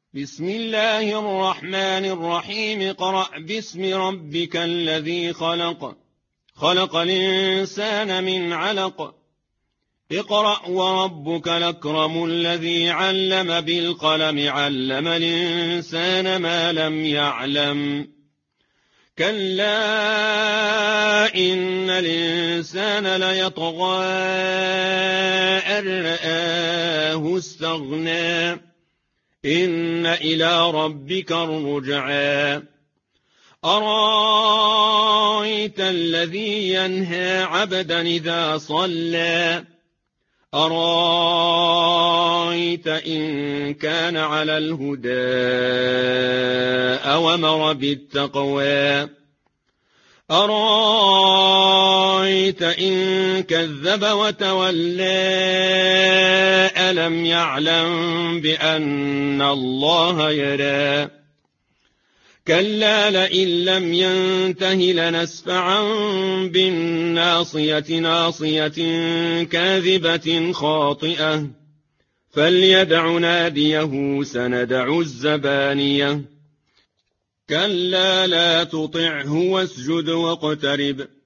بسم الله الرحمن الرحيم اقرأ باسم ربك الذي خلق خلق الإنسان من علق اقرأ وربك الأكرم الذي علم بالقلم علم الإنسان ما لم يعلم كلا إن الإنسان ليطغى أن رآه استغنى إن إلى ربك الرجعى أرأيت الذي ينهى عبدا إذا صلى أرأيت إن كان على الهدى أوامر بالتقوى أرأيت إن كذب وتولى ألم يعلم بأن الله يرى كلا لئن لم ينته لنسفعا بالناصية ناصية كاذبة خاطئة فليدع ناديه سندع الزبانية كلا لا تطعه واسجد واقترب